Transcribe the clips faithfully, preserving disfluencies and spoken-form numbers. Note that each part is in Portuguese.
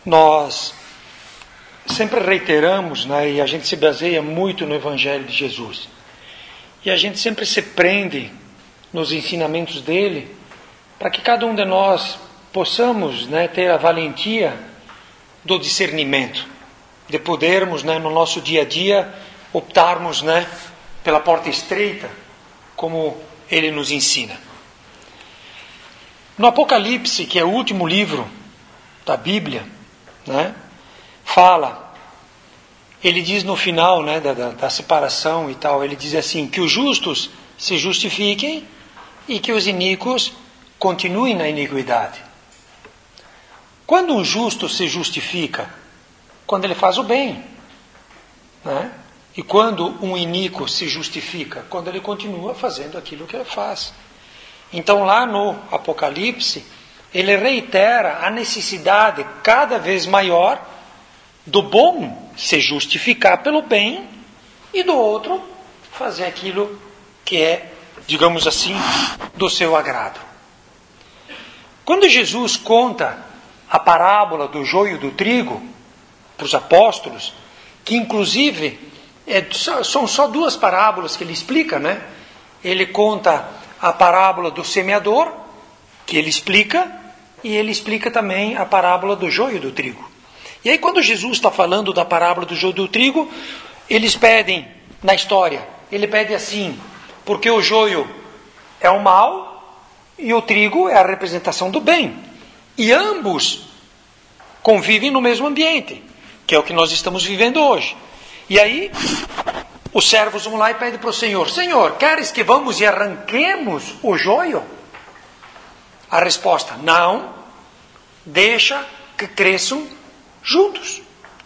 nós sempre reiteramos, né, e a gente se baseia muito no Evangelho de Jesus. E a gente sempre se prende nos ensinamentos dele, para que cada um de nós possamos, né, ter a valentia do discernimento, de podermos, né, no nosso dia a dia, optarmos, né, pela porta estreita, como ele nos ensina. No Apocalipse, que é o último livro da Bíblia, né, fala, ele diz no final, né, da, da, da separação e tal, ele diz assim, que os justos se justifiquem e que os iníquos continuem na iniquidade. Quando um justo se justifica? Quando ele faz o bem, né? E quando um iníquo se justifica? Quando ele continua fazendo aquilo que ele faz. Então lá no Apocalipse, ele reitera a necessidade cada vez maior do bom se justificar pelo bem e do outro fazer aquilo que é, digamos assim, do seu agrado. Quando Jesus conta a parábola do joio e do trigo para os apóstolos, que inclusive é, são só duas parábolas que ele explica, né? Ele conta a parábola do semeador, que ele explica, e ele explica também a parábola do joio e do trigo. E aí quando Jesus está falando da parábola do joio e do trigo, eles pedem, na história, ele pede assim, porque o joio é o mal e o trigo é a representação do bem. E ambos convivem no mesmo ambiente, que é o que nós estamos vivendo hoje. E aí, os servos vão lá e pedem para o Senhor, Senhor, queres que vamos e arranquemos o joio? A resposta, não, deixa que cresçam juntos.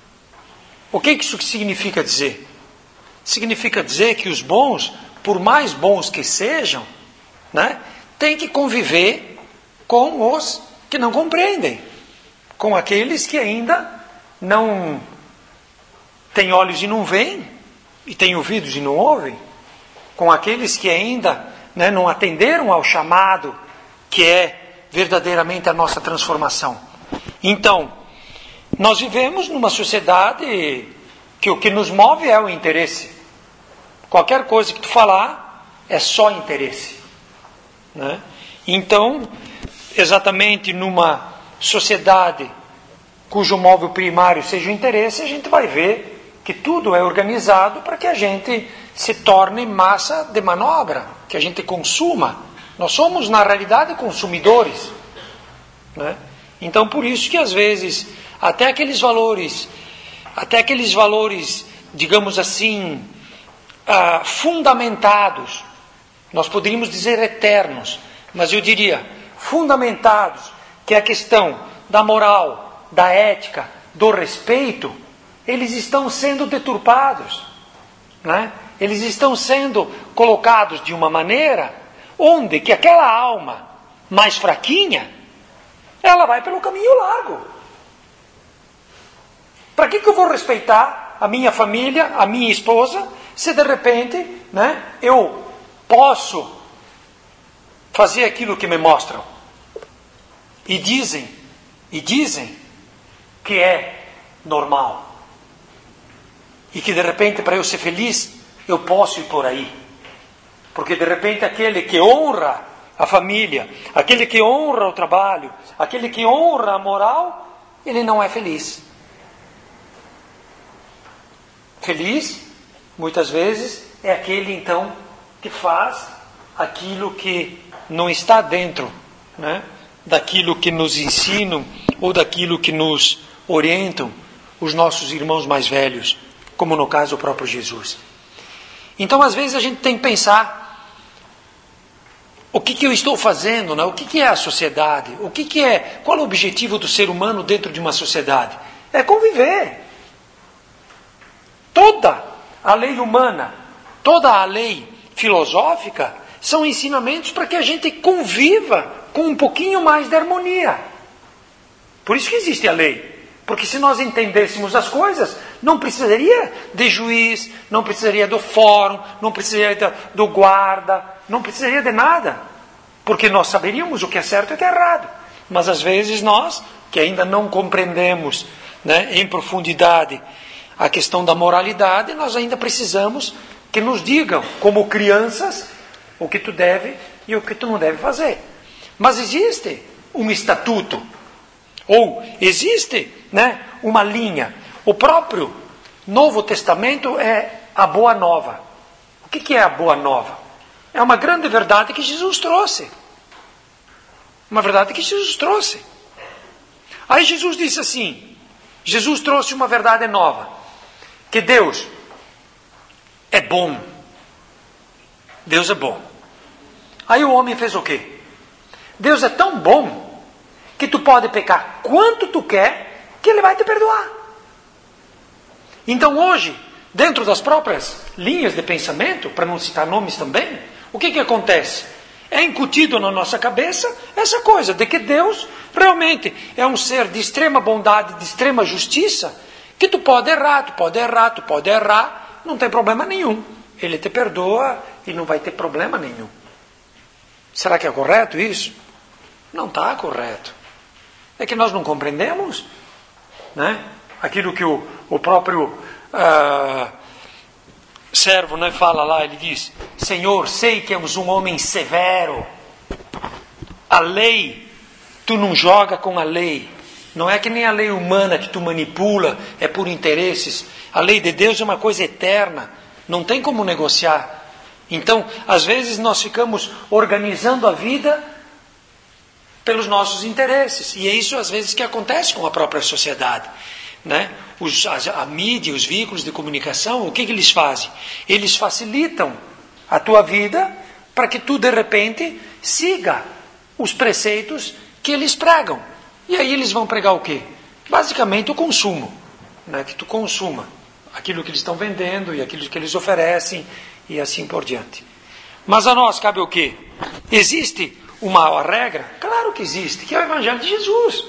O que isso significa dizer? Significa dizer que os bons, por mais bons que sejam, né, têm que conviver com os que não compreendem, com aqueles que ainda não têm olhos e não veem, e têm ouvidos e não ouvem, com aqueles que ainda, né, não atenderam ao chamado que é verdadeiramente a nossa transformação. Então, nós vivemos numa sociedade que o que nos move é o interesse. Qualquer coisa que tu falar é só interesse, né? Então, exatamente numa sociedade cujo móvel primário seja o interesse, a gente vai ver que tudo é organizado para que a gente se torne massa de manobra, que a gente consuma. Nós somos, na realidade, consumidores, né? Então, por isso que, às vezes, até aqueles valores, até aqueles valores, digamos assim, ah, fundamentados, nós poderíamos dizer eternos, mas eu diria fundamentados, que é a questão da moral, da ética, do respeito, eles estão sendo deturpados, né? Eles estão sendo colocados de uma maneira onde que aquela alma mais fraquinha, ela vai pelo caminho largo. Para que que eu vou respeitar a minha família, a minha esposa, se de repente, né, eu posso fazer aquilo que me mostram? E dizem, e dizem que é normal. E que de repente, para eu ser feliz, eu posso ir por aí. Porque de repente aquele que honra a família, aquele que honra o trabalho, aquele que honra a moral, ele não é feliz. Feliz, muitas vezes, é aquele então que faz aquilo que não está dentro, né, daquilo que nos ensinam ou daquilo que nos orientam os nossos irmãos mais velhos, como no caso o próprio Jesus. Então, às vezes a gente tem que pensar o que, que eu estou fazendo, né? O que, que é a sociedade? O que, que é? Qual é o objetivo do ser humano dentro de uma sociedade? É conviver. Toda a lei humana, toda a lei filosófica são ensinamentos para que a gente conviva com um pouquinho mais de harmonia. Por isso que existe a lei. Porque se nós entendêssemos as coisas, não precisaria de juiz, não precisaria do fórum, não precisaria do guarda, não precisaria de nada. Porque nós saberíamos o que é certo e o que é errado. Mas às vezes nós que ainda não compreendemos, né, em profundidade a questão da moralidade, nós ainda precisamos que nos digam, como crianças, o que tu deve e o que tu não deve fazer. Mas existe um estatuto, ou existe, né, uma linha. O próprio Novo Testamento é a Boa Nova. O que que é a Boa Nova? É uma grande verdade que Jesus trouxe. Uma verdade que Jesus trouxe. Aí Jesus disse assim, Jesus trouxe uma verdade nova, que Deus é bom. Deus é bom. Aí o homem fez o quê? Deus é tão bom que tu pode pecar quanto tu quer, que Ele vai te perdoar. Então hoje, dentro das próprias linhas de pensamento, para não citar nomes também, o que que acontece? É incutido na nossa cabeça essa coisa de que Deus realmente é um ser de extrema bondade, de extrema justiça, que tu pode errar, tu pode errar, tu pode errar, não tem problema nenhum. Ele te perdoa e não vai ter problema nenhum. Será que é correto isso? Não está correto. É que nós não compreendemos, né, aquilo que o, o próprio uh, servo, né, fala lá, ele diz, Senhor, sei que és um homem severo. A lei, tu não joga com a lei. Não é que nem a lei humana que tu manipula, é por interesses. A lei de Deus é uma coisa eterna. Não tem como negociar. Então, às vezes nós ficamos organizando a vida pelos nossos interesses. E é isso às vezes que acontece com a própria sociedade, né? Os, a, a mídia, os veículos de comunicação, o que, que eles fazem? Eles facilitam a tua vida para que tu de repente siga os preceitos que eles pregam. E aí eles vão pregar o quê? Basicamente o consumo, né? Que tu consuma aquilo que eles estão vendendo e aquilo que eles oferecem e assim por diante. Mas a nós cabe o quê? Existe uma regra? Claro que existe, que é o Evangelho de Jesus.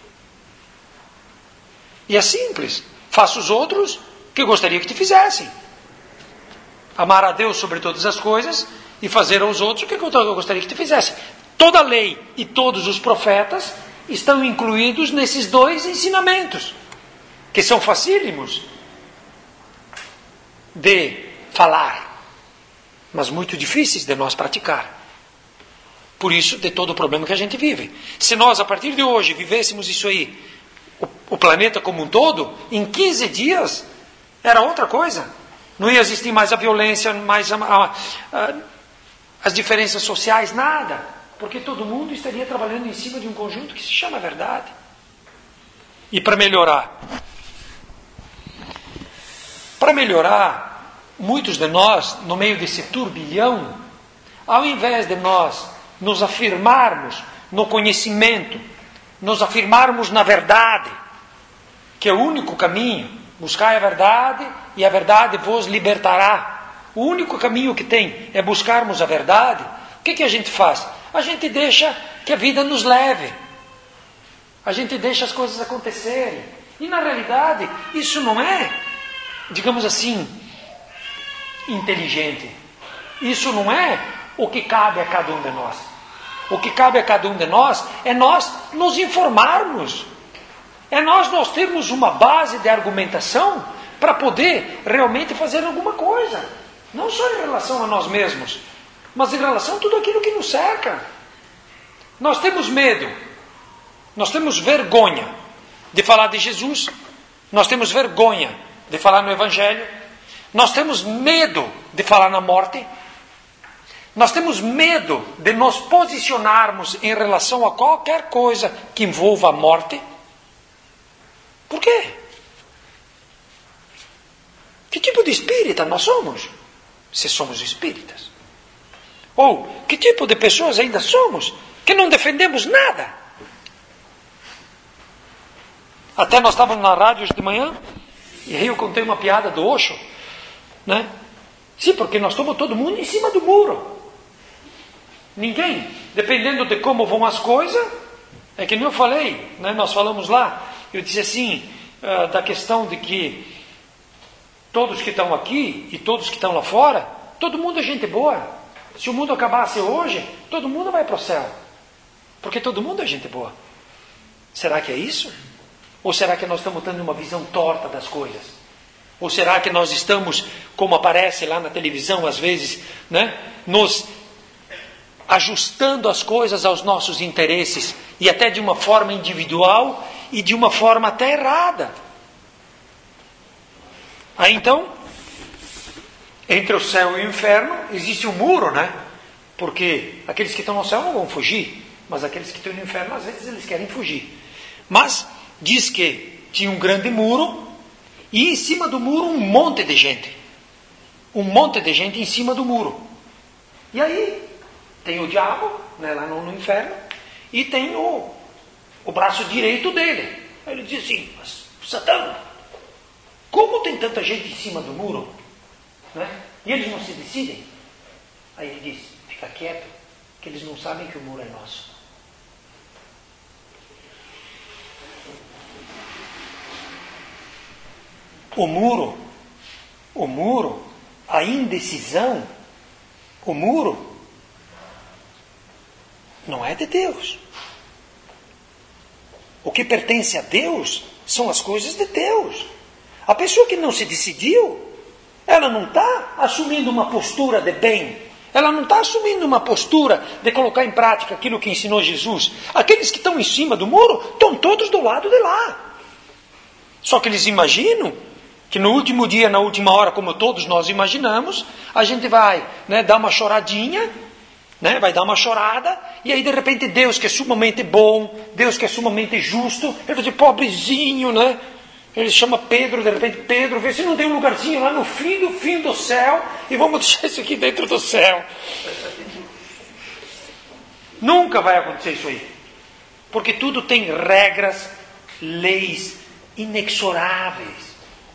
E é simples. Faça os outros que eu gostaria que te fizessem. Amar a Deus sobre todas as coisas e fazer aos outros o que eu gostaria que te fizessem. Toda a lei e todos os profetas estão incluídos nesses dois ensinamentos, que são facílimos de falar, mas muito difíceis de nós praticar. Por isso, de todo o problema que a gente vive. Se nós, a partir de hoje, vivêssemos isso aí, o, o planeta como um todo, em quinze dias, era outra coisa. Não ia existir mais a violência, mais a, a, a, as diferenças sociais, nada. Porque todo mundo estaria trabalhando em cima de um conjunto que se chama verdade. E para melhorar? Para melhorar, muitos de nós, no meio desse turbilhão, ao invés de nós nos afirmarmos no conhecimento, nos afirmarmos na verdade, que é o único caminho, buscai a verdade e a verdade vos libertará. O único caminho que tem é buscarmos a verdade. O que, que a gente faz? A gente deixa que a vida nos leve. A gente deixa as coisas acontecerem. E na realidade, isso não é, digamos assim, inteligente. Isso não é o que cabe a cada um de nós. O que cabe a cada um de nós é nós nos informarmos. É nós, nós termos uma base de argumentação para poder realmente fazer alguma coisa. Não só em relação a nós mesmos, mas em relação a tudo aquilo que nos cerca. Nós temos medo, nós temos vergonha de falar de Jesus, nós temos vergonha de falar no Evangelho, nós temos medo de falar na morte, nós temos medo de nos posicionarmos em relação a qualquer coisa que envolva a morte. Por quê? Que tipo de espírita nós somos? Se somos espíritas. Ou que tipo de pessoas ainda somos que não defendemos nada? Até nós estávamos na rádio hoje de manhã e aí eu contei uma piada do Osho, né? Sim, porque nós estamos todo mundo em cima do muro. Ninguém, dependendo de como vão as coisas, é que nem eu falei, né? Nós falamos lá, eu disse assim, uh, da questão de que todos que estão aqui e todos que estão lá fora, todo mundo é gente boa. Se o mundo acabasse hoje, todo mundo vai para o céu. Porque todo mundo é gente boa. Será que é isso? Ou será que nós estamos tendo uma visão torta das coisas? Ou será que nós estamos, como aparece lá na televisão às vezes, né, nos ajustando as coisas aos nossos interesses, e até de uma forma individual e de uma forma até errada? Aí então, entre o céu e o inferno existe um muro, né? Porque aqueles que estão no céu não vão fugir, mas aqueles que estão no inferno às vezes eles querem fugir. Mas diz que tinha um grande muro, e em cima do muro um monte de gente. Um monte de gente em cima do muro. E aí tem o diabo, né, lá no, no inferno, e tem o, o braço direito dele. Aí ele diz assim: mas, Satã, como tem tanta gente em cima do muro? Né? E eles não se decidem? Aí ele diz: fica quieto, que eles não sabem que o muro é nosso. O muro, o muro, a indecisão, o muro não é de Deus. O que pertence a Deus são as coisas de Deus. A pessoa que não se decidiu, ela não está assumindo uma postura de bem. Ela não está assumindo uma postura de colocar em prática aquilo que ensinou Jesus. Aqueles que estão em cima do muro estão todos do lado de lá. Só que eles imaginam que no último dia, na última hora, como todos nós imaginamos, a gente vai, né, dar uma choradinha, né, vai dar uma chorada, e aí de repente Deus, que é sumamente bom, Deus que é sumamente justo, ele vai dizer: pobrezinho, né? Ele chama Pedro, de repente: Pedro, vê se não tem um lugarzinho lá no fim do fim do céu, e vamos deixar isso aqui dentro do céu. Nunca vai acontecer isso aí. Porque tudo tem regras, leis inexoráveis.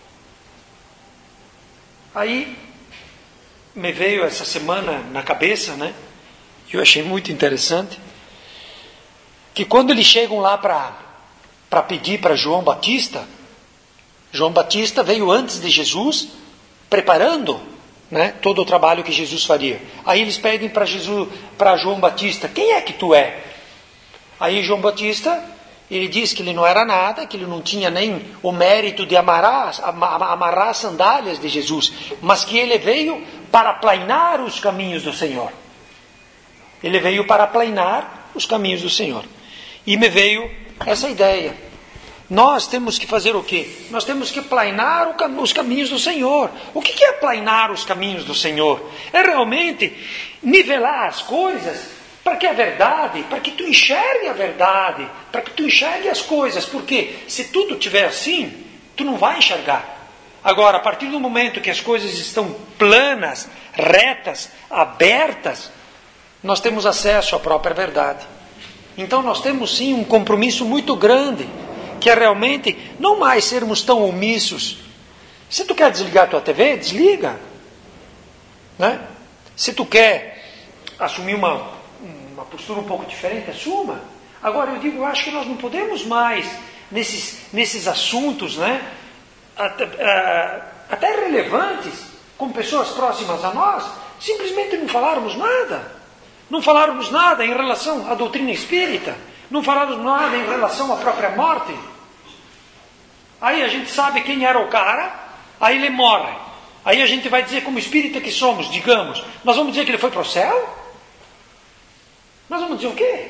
Aí me veio essa semana na cabeça, né? Eu achei muito interessante, que quando eles chegam lá para para pedir para João Batista, João Batista veio antes de Jesus, preparando, né, todo o trabalho que Jesus faria. Aí eles pedem para Jesus, para João Batista: quem é que tu é? Aí João Batista, ele diz que ele não era nada, que ele não tinha nem o mérito de amarrar, amarrar as sandálias de Jesus, mas que ele veio para aplainar os caminhos do Senhor. Ele veio para aplainar os caminhos do Senhor. E me veio essa ideia. Nós temos que fazer o quê? Nós temos que aplainar os caminhos do Senhor. O que é aplainar os caminhos do Senhor? É realmente nivelar as coisas para que a verdade, para que tu enxergue a verdade, para que tu enxergue as coisas. Porque se tudo estiver assim, tu não vai enxergar. Agora, a partir do momento que as coisas estão planas, retas, abertas, nós temos acesso à própria verdade. Então nós temos sim um compromisso muito grande, que é realmente não mais sermos tão omissos. Se tu quer desligar a tua T V, desliga. Né? Se tu quer assumir uma, uma postura um pouco diferente, assuma. Agora eu digo, eu acho que nós não podemos mais, nesses, nesses assuntos, né, até, uh, até relevantes, com pessoas próximas a nós, simplesmente não falarmos nada. Não falarmos nada em relação à doutrina espírita. Não falarmos nada em relação à própria morte. Aí a gente sabe quem era o cara, aí ele morre. Aí a gente vai dizer, como espírita que somos, digamos, nós vamos dizer que ele foi para o céu? Nós vamos dizer o quê?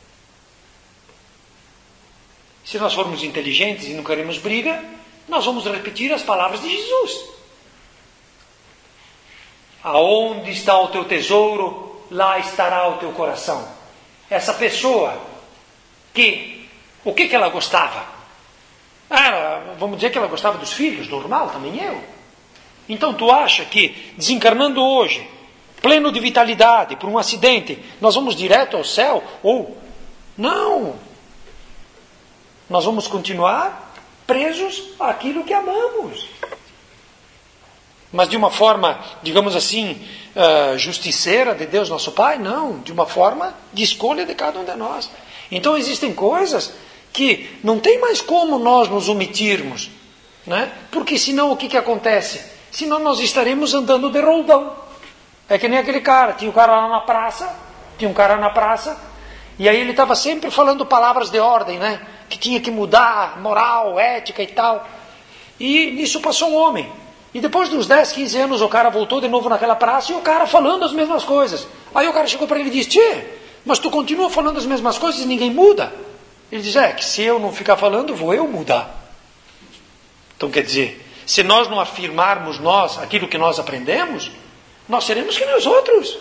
Se nós formos inteligentes e não queremos briga, nós vamos repetir as palavras de Jesus. Aonde está o teu tesouro, lá estará o teu coração. Essa pessoa que, o que que ela gostava? Ah, vamos dizer que ela gostava dos filhos, normal, também eu. Então tu acha que desencarnando hoje, pleno de vitalidade, por um acidente, nós vamos direto ao céu? Ou não. Nós vamos continuar presos àquilo que amamos. Mas de uma forma, digamos assim, uh, justiceira de Deus nosso Pai? Não, de uma forma de escolha de cada um de nós. Então existem coisas que não tem mais como nós nos omitirmos, né? Porque senão o que, que acontece? Senão nós estaremos andando de roldão. É que nem aquele cara, tinha um cara lá na praça, tinha um cara na praça, E aí ele estava sempre falando palavras de ordem, né? Que tinha que mudar moral, ética e tal. E nisso passou um homem. E depois de uns dez, quinze anos o cara voltou de novo naquela praça e o cara falando as mesmas coisas. Aí o cara chegou para ele e disse: Tchê, mas tu continua falando as mesmas coisas e ninguém muda? Ele diz: é, que se eu não ficar falando, vou eu mudar. Então quer dizer, se nós não afirmarmos nós aquilo que nós aprendemos, nós seremos que nem os outros.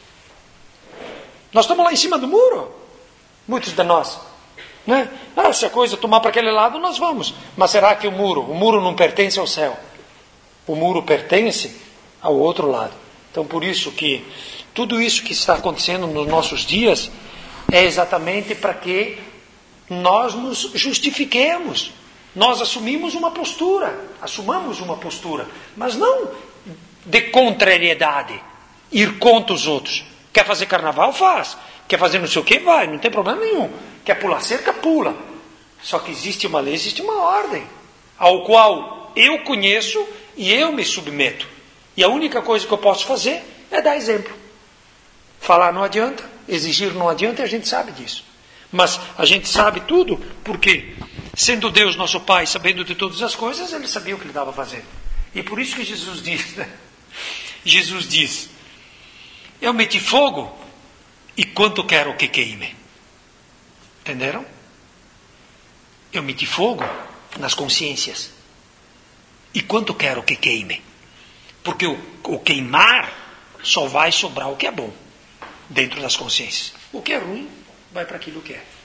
Nós estamos lá em cima do muro, muitos de nós, né? Ah, se a coisa tomar para aquele lado, nós vamos. Mas será que o muro, o muro não pertence ao céu? O muro pertence ao outro lado. Então por isso que tudo isso que está acontecendo nos nossos dias é exatamente para que nós nos justifiquemos. Nós assumimos uma postura, assumamos uma postura, mas não de contrariedade, ir contra os outros. Quer fazer carnaval? Faz. Quer fazer não sei o que? Vai, não tem problema nenhum. Quer pular cerca? Pula. Só que existe uma lei, existe uma ordem, ao qual eu conheço e eu me submeto. E a única coisa que eu posso fazer é dar exemplo. Falar não adianta, exigir não adianta, e a gente sabe disso. Mas a gente sabe tudo porque, sendo Deus nosso Pai, sabendo de todas as coisas, Ele sabia o que Ele estava fazendo. E por isso que Jesus diz, né? Jesus diz: eu meti fogo e quanto quero que queime. Entenderam? Eu meti fogo nas consciências. E quanto quero que queime. Porque o, o queimar só vai sobrar o que é bom dentro das consciências. O que é ruim vai para aquilo que é.